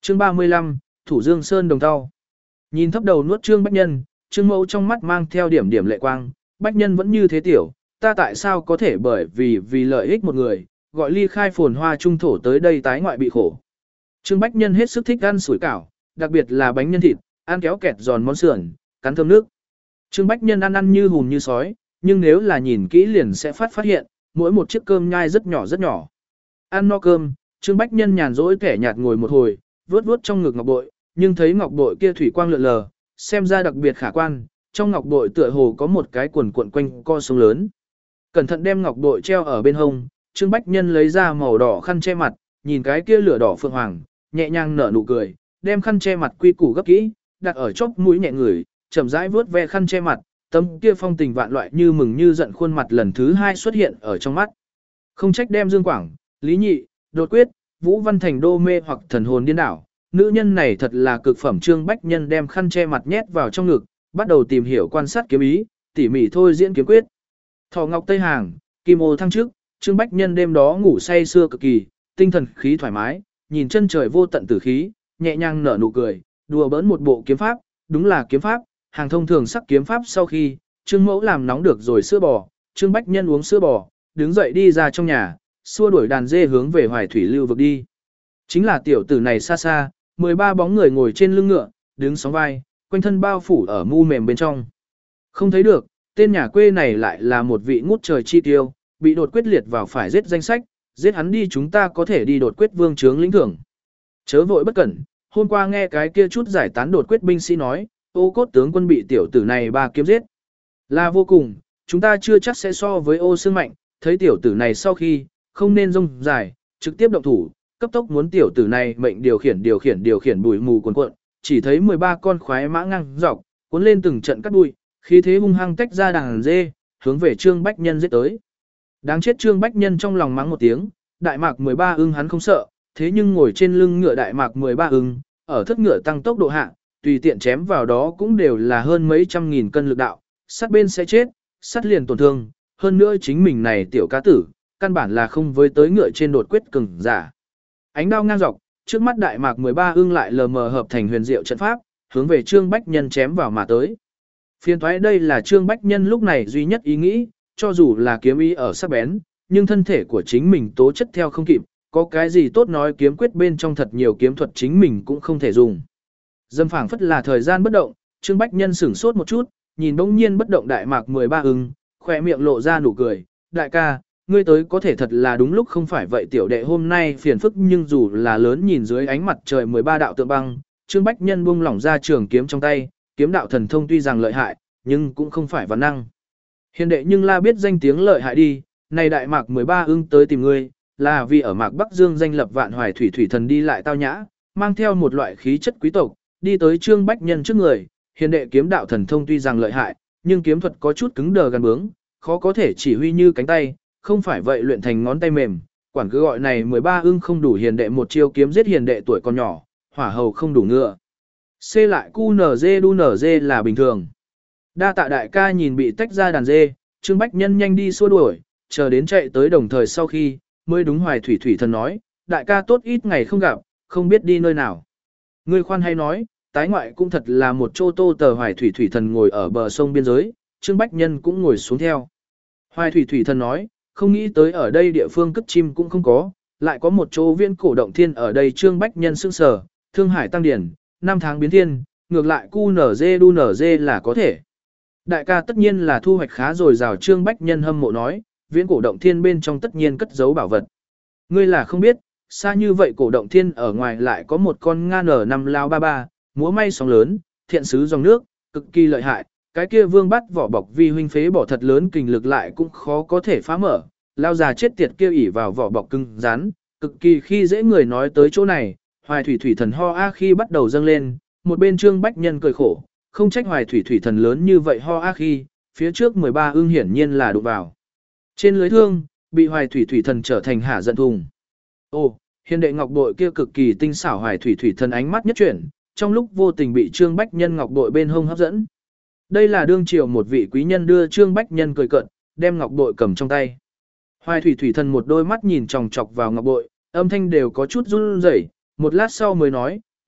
Chương 35, Thủ Dương Sơn Đồng Thau. Nhìn thấp đầu nuốt Trương Bách Nhân, Trương Mẫu trong mắt mang theo điểm điểm lệ quang, Bách Nhân vẫn như thế tiểu, ta tại sao có thể bởi vì lợi ích một người, gọi ly khai phồn hoa trung thổ tới đây tái ngoại bị khổ. Trương Bách Nhân hết sức thích ăn sủi cảo, đặc biệt là bánh nhân thịt, ăn kéo kẹt giòn món sườn, cắn thơm nước. Trương Bách Nhân ăn như hùm như sói, nhưng nếu là nhìn kỹ liền sẽ phát hiện, mỗi một chiếc cơm nhai rất nhỏ rất nhỏ. Ăn no cơm, Trương Bách Nhân nhàn rỗi kẻ nhạt ngồi một hồi, vuốt vuốt trong ngực ngọc bội, nhưng thấy ngọc bội kia thủy quang lượn lờ, xem ra đặc biệt khả quan, trong ngọc bội tựa hồ có một cái quần cuộn quanh co sông lớn. Cẩn thận đem ngọc bội treo ở bên hông, Trương Bách Nhân lấy ra màu đỏ khăn che mặt, nhìn cái kia lửa đỏ phượng hoàng, nhẹ nhàng nở nụ cười, đem khăn che mặt quy củ gấp kỹ, đặt ở chóp mũi nhẹ ngửi, chậm rãi vuốt ve khăn che mặt, tấm kia phong tình vạn loại như mừng như giận khuôn mặt lần thứ hai xuất hiện ở trong mắt. Không trách đem Dương Quảng, Lý Nhị, Đột Quyết, Vũ Văn Thành đô mê hoặc thần hồn điên đảo, nữ nhân này thật là cực phẩm. Trương Bách Nhân đem khăn che mặt nhét vào trong ngực, bắt đầu tìm hiểu quan sát kiếm ý, tỉ mỉ thôi diễn kiếm quyết. Thọ Ngọc Tây Hàng, Kim Ô thăng trước, Trương Bách Nhân đêm đó ngủ say sưa cực kỳ, tinh thần khí thoải mái, nhìn chân trời vô tận tử khí, nhẹ nhàng nở nụ cười, đùa bỡn một bộ kiếm pháp, đúng là kiếm pháp, hàng thông thường sắc kiếm pháp. Sau khi Trương Mẫu làm nóng được rồi sữa bò, Trương Bách Nhân uống sữa bò, đứng dậy đi ra trong nhà, xua đuổi đàn dê hướng về Hoài Thủy Lưu vực đi. Chính là tiểu tử này xa xa, 13 bóng người ngồi trên lưng ngựa, đứng sóng vai, quanh thân bao phủ ở mu mềm bên trong. Không thấy được, tên nhà quê này lại là một vị ngút trời chi tiêu, bị Đột Quyết liệt vào phải giết danh sách, giết hắn đi chúng ta có thể đi Đột Quyết vương trướng lĩnh thưởng. Chớ vội bất cẩn, hôm qua nghe cái kia chút giải tán Đột Quyết binh sĩ nói, Ô Cốt tướng quân bị tiểu tử này ba kiếm giết. Là vô cùng, chúng ta chưa chắc sẽ so với Ô Sương mạnh, thấy tiểu tử này sau khi, không nên rông dài, trực tiếp động thủ, cấp tốc muốn tiểu tử này mệnh điều khiển bụi mù cuồn cuộn, chỉ thấy 13 con khoái mã ngang dọc, cuốn lên từng trận cắt bụi, khí thế hung hăng tách ra đàn dê, hướng về Trương Bách Nhân giết tới. Đáng chết, Trương Bách Nhân trong lòng mắng một tiếng, Đại Mạc 13 ưng hắn không sợ, thế nhưng ngồi trên lưng ngựa Đại Mạc 13 ưng, ở thất ngựa tăng tốc độ hạ, tùy tiện chém vào đó cũng đều là hơn mấy trăm nghìn cân lực đạo, sát bên sẽ chết, sát liền tổn thương, hơn nữa chính mình này tiểu cá tử, căn bản là không với tới ngựa trên Đột Quyết cường giả. Ánh đao ngang dọc, trước mắt Đại Mạc 13 ưng lại lờ mờ hợp thành huyền diệu trận pháp, hướng về Trương Bách Nhân chém vào mà tới. Phiên thoái đây là Trương Bách Nhân lúc này duy nhất ý nghĩ, cho dù là kiếm ý ở sắc bén, nhưng thân thể của chính mình tố chất theo không kịp, có cái gì tốt nói kiếm quyết bên trong thật nhiều kiếm thuật chính mình cũng không thể dùng. Dâm phảng phất là thời gian bất động, Trương Bách Nhân sửng sốt một chút, nhìn bỗng nhiên bất động Đại Mạc 13 ưng, khỏe miệng lộ ra nụ cười, đại ca, ngươi tới có thể thật là đúng lúc không phải vậy tiểu đệ hôm nay phiền phức nhưng dù là lớn nhìn dưới ánh mặt trời 13 đạo tượng băng, Trương Bách Nhân buông lỏng ra trường kiếm trong tay, kiếm đạo thần thông tuy rằng lợi hại, nhưng cũng không phải văn năng. Hiền đệ nhưng la biết danh tiếng lợi hại đi, này Đại Mạc 13 ưng tới tìm ngươi, là vì ở Mạc Bắc Dương danh lập vạn hoài thủy thần đi lại tao nhã, mang theo một loại khí chất quý tộc, đi tới Trương Bách Nhân trước người, hiền đệ kiếm đạo thần thông tuy rằng lợi hại, nhưng kiếm thuật có chút cứng đờ gan bướng, khó có thể chỉ huy như cánh tay, không phải vậy luyện thành ngón tay mềm, quản cứ gọi này 13 ưng không đủ hiền đệ một chiêu kiếm giết hiền đệ tuổi còn nhỏ, hỏa hầu không đủ ngựa. C lại QNZ đu NG là bình thường. Đa tạ đại ca. Nhìn bị tách ra đàn dê, Trương Bách Nhân nhanh đi xua đuổi, chờ đến chạy tới đồng thời sau khi, mới đúng Hoài Thủy thần nói, đại ca tốt ít ngày không gặp, không biết đi nơi nào. Ngươi khoan hay nói, tái ngoại cũng thật là một chỗ tô tờ. Hoài Thủy thần ngồi ở bờ sông biên giới, Trương Bách Nhân cũng ngồi xuống theo. Hoài Thủy thần nói, không nghĩ tới ở đây địa phương cất chim cũng không có, lại có một chỗ viễn cổ động thiên ở đây. Trương Bách Nhân sững sờ, Thương Hải tăng điển, năm tháng biến thiên, ngược lại QNZ đu NG là có thể. Đại ca tất nhiên là thu hoạch khá rồi rào. Trương Bách Nhân hâm mộ nói, viễn cổ động thiên bên trong tất nhiên cất giấu bảo vật. Ngươi là không biết, xa như vậy cổ động thiên ở ngoài lại có một con nga N5 lao ba ba, múa may sóng lớn, thiện sứ dòng nước, cực kỳ lợi hại. Cái kia vương bắt vỏ bọc vi huynh phế bỏ thật lớn kình lực lại cũng khó có thể phá mở. Lao già chết tiệt kia ỉ vào vỏ bọc cứng rắn, cực kỳ khi dễ người. Nói tới chỗ này, Hoài Thủy thần ho a khi bắt đầu dâng lên, một bên Trương Bách Nhân cười khổ, không trách Hoài Thủy thần lớn như vậy ho a khi, phía trước 13 ưng hiển nhiên là đụng vào. Trên lưới thương, bị Hoài Thủy thần trở thành hả giận thùng. Ồ, hiền đệ ngọc bội kia cực kỳ tinh xảo. Hoài Thủy thần ánh mắt nhất chuyển, trong lúc vô tình bị Trương Bách Nhân ngọc bội bên hông hấp dẫn. Đây là đương triều một vị quý nhân đưa Trương Bách Nhân cười cận, đem ngọc bội cầm trong tay. Hoài Thủy thần một đôi mắt nhìn chòng chọc vào ngọc bội, âm thanh đều có chút run rẩy, một lát sau mới nói,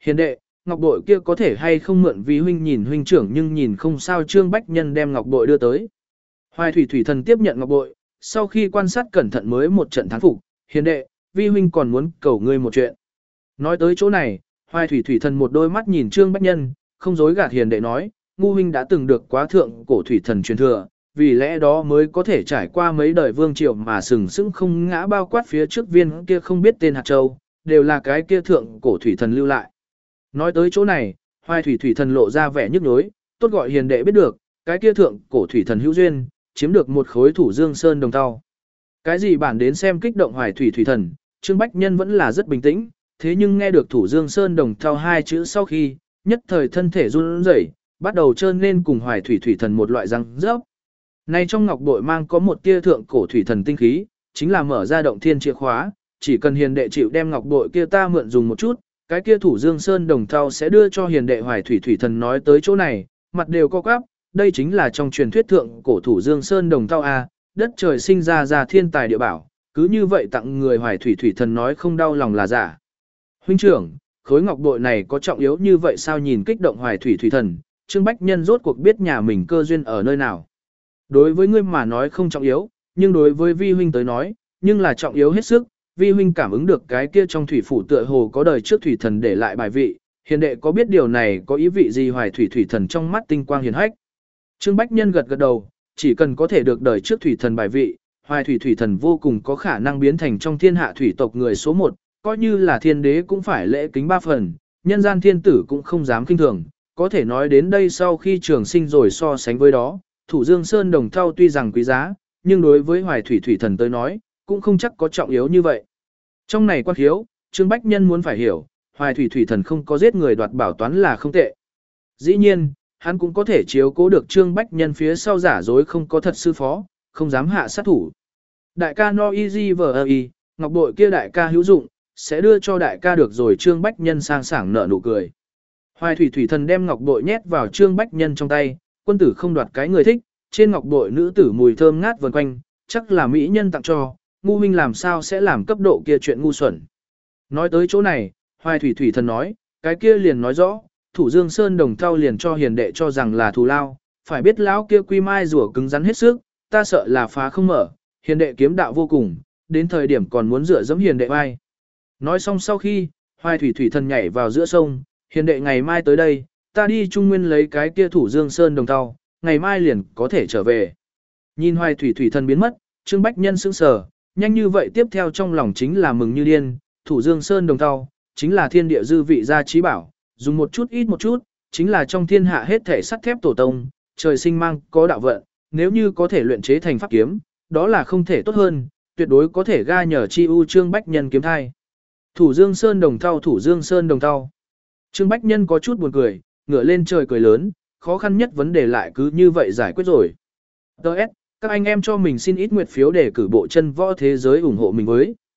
hiền đệ, ngọc bội kia có thể hay không mượn vì huynh nhìn huynh trưởng nhưng nhìn không sao. Trương Bách Nhân đem ngọc bội đưa tới. Hoài thủy thủy thần tiếp nhận ngọc bội, sau khi quan sát cẩn thận mới một trận thán phục, hiền đệ, vi huynh còn muốn cầu ngươi một chuyện. Nói tới chỗ này, Hoài thủy thủy thần một đôi mắt nhìn Trương Bách Nhân, không dối gạt hiền đệ nói, ngu huynh đã từng được quá thượng cổ thủy thần truyền thừa, vì lẽ đó mới có thể trải qua mấy đời vương triều mà sừng sững không ngã, bao quát phía trước viên kia không biết tên hạt châu, đều là cái kia thượng cổ thủy thần lưu lại. Nói tới chỗ này, Hoài thủy thủy thần lộ ra vẻ nhức nhối, tốt gọi hiền đệ biết được, cái kia thượng cổ thủy thần hữu duyên, chiếm được một khối Thủ Dương Sơn đồng thau. Cái gì bản đến xem kích động Hoài thủy thủy thần, Trương Bách Nhân vẫn là rất bình tĩnh, thế nhưng nghe được Thủ Dương Sơn đồng thau hai chữ sau khi, nhất thời thân thể run rẩy, bắt đầu trơn lên cùng Hoài thủy thủy thần một loại răng rớp. Này trong ngọc bội mang có một tia thượng cổ thủy thần tinh khí, chính là mở ra động thiên chìa khóa, chỉ cần hiền đệ chịu đem ngọc bội kia ta mượn dùng một chút, cái kia Thủ Dương Sơn đồng thau sẽ đưa cho hiền đệ. Hoài thủy thủy thần nói tới chỗ này, mặt đều co quắp, đây chính là trong truyền thuyết thượng cổ Thủ Dương Sơn đồng thau a, đất trời sinh ra thiên tài địa bảo, cứ như vậy tặng người. Hoài thủy thủy thần nói không đau lòng là giả. Huynh trưởng, khối ngọc bội này có trọng yếu như vậy sao? Nhìn kích động Hoài thủy thủy thần, Trương Bách Nhân rốt cuộc biết nhà mình cơ duyên ở nơi nào. Đối với ngươi mà nói không trọng yếu, nhưng đối với vi huynh tới nói, nhưng là trọng yếu hết sức. Vi huynh cảm ứng được cái kia trong thủy phủ tựa hồ có đời trước thủy thần để lại bài vị, hiền đệ có biết điều này có ý vị gì? Hoài thủy thủy thần trong mắt tinh quang hiền hách. Trương Bách Nhân gật gật đầu, chỉ cần có thể được đời trước thủy thần bài vị, Hoài thủy thủy thần vô cùng có khả năng biến thành trong thiên hạ thủy tộc người số 1, coi như là thiên đế cũng phải lễ kính 3 phần, nhân gian thiên tử cũng không dám khinh thường. Có thể nói đến đây sau khi trường sinh rồi so sánh với đó, Thủ Dương Sơn đồng thau tuy rằng quý giá, nhưng đối với Hoài thủy thủy thần tới nói, cũng không chắc có trọng yếu như vậy. Trong này quan khiếu, Trương Bách Nhân muốn phải hiểu, Hoài thủy thủy thần không có giết người đoạt bảo toán là không tệ. Dĩ nhiên, hắn cũng có thể chiếu cố được Trương Bách Nhân phía sau giả dối không có thật sư phó, không dám hạ sát thủ. Đại ca no easy vờ ngọc bội kia đại ca hữu dụng, sẽ đưa cho đại ca được rồi. Trương Bách Nhân sang sảng nở nụ cười. Hoài thủy thủy thần đem ngọc bội nhét vào Trương Bách Nhân trong tay, quân tử không đoạt cái người thích, trên ngọc bội nữ tử mùi thơm ngát vần quanh, chắc là mỹ nhân tặng cho, ngu huynh làm sao sẽ làm cấp độ kia chuyện ngu xuẩn. Nói tới chỗ này, Hoài thủy thủy thần nói, cái kia liền nói rõ, Thủ Dương Sơn đồng thau liền cho hiền đệ cho rằng là thù lao, phải biết lão kia quy mai rùa cứng rắn hết sức, ta sợ là phá không mở, hiền đệ kiếm đạo vô cùng, đến thời điểm còn muốn dựa dẫm hiền đệ vai. Nói xong sau khi, Hoài thủy thủy thần nhảy vào giữa sông, hiền đệ ngày mai tới đây, ta đi Trung Nguyên lấy cái kia Thủ Dương Sơn đồng thau, ngày mai liền có thể trở về. Nhìn Hoài thủy thủy thần biến mất, Trương Bách Nhân sững sờ, nhanh như vậy tiếp theo trong lòng chính là mừng như điên. Thủ Dương Sơn đồng thau chính là thiên địa dư vị gia trí bảo, dùng một chút ít một chút, chính là trong thiên hạ hết thể sắt thép tổ tông, trời sinh mang có đạo vận, nếu như có thể luyện chế thành pháp kiếm, đó là không thể tốt hơn, tuyệt đối có thể ga nhờ chi ưu. Trương Bách Nhân kiếm thai. Thủ Dương Sơn đồng thau, Thủ Dương Sơn đồng thau. Trương Bách Nhân có chút buồn cười, ngửa lên trời cười lớn, khó khăn nhất vấn đề lại cứ như vậy giải quyết rồi. Đợt, các anh em cho mình xin ít nguyệt phiếu để cử bộ chân võ thế giới ủng hộ mình với.